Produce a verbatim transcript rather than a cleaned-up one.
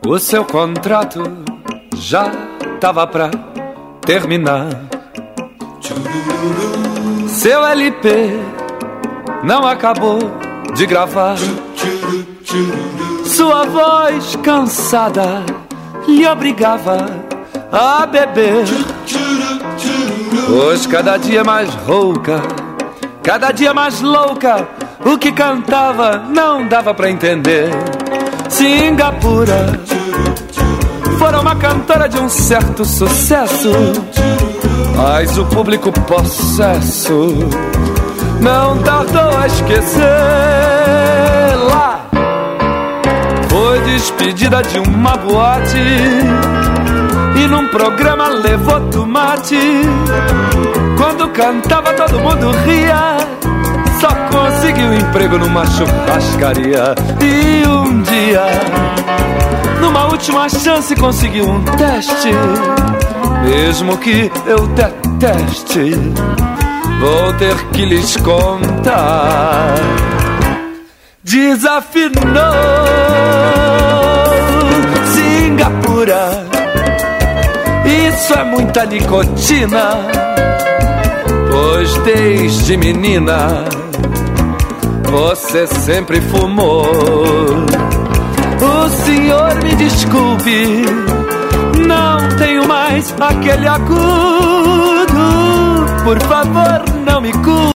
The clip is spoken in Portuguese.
O seu contrato já tava pra terminar. Seu L P não acabou de gravar. Sua voz cansada lhe obrigava a beber. Pois cada dia mais rouca, cada dia mais louca, o que cantava não dava pra entender. Singapura fora uma cantora de um certo sucesso, mas o público possesso não tardou a esquecer. Lá foi despedida de uma boate e num programa levou tomate. Quando cantava todo mundo ria, só conseguiu emprego numa churrascaria. E um dia, numa última chance, conseguiu um teste. Mesmo que eu deteste, vou ter que lhes contar. Desafinou Singapura, isso é muita nicotina, pois desde menina você sempre fumou. O senhor me desculpe, não tenho mais aquele agudo. Por favor, não me culpe,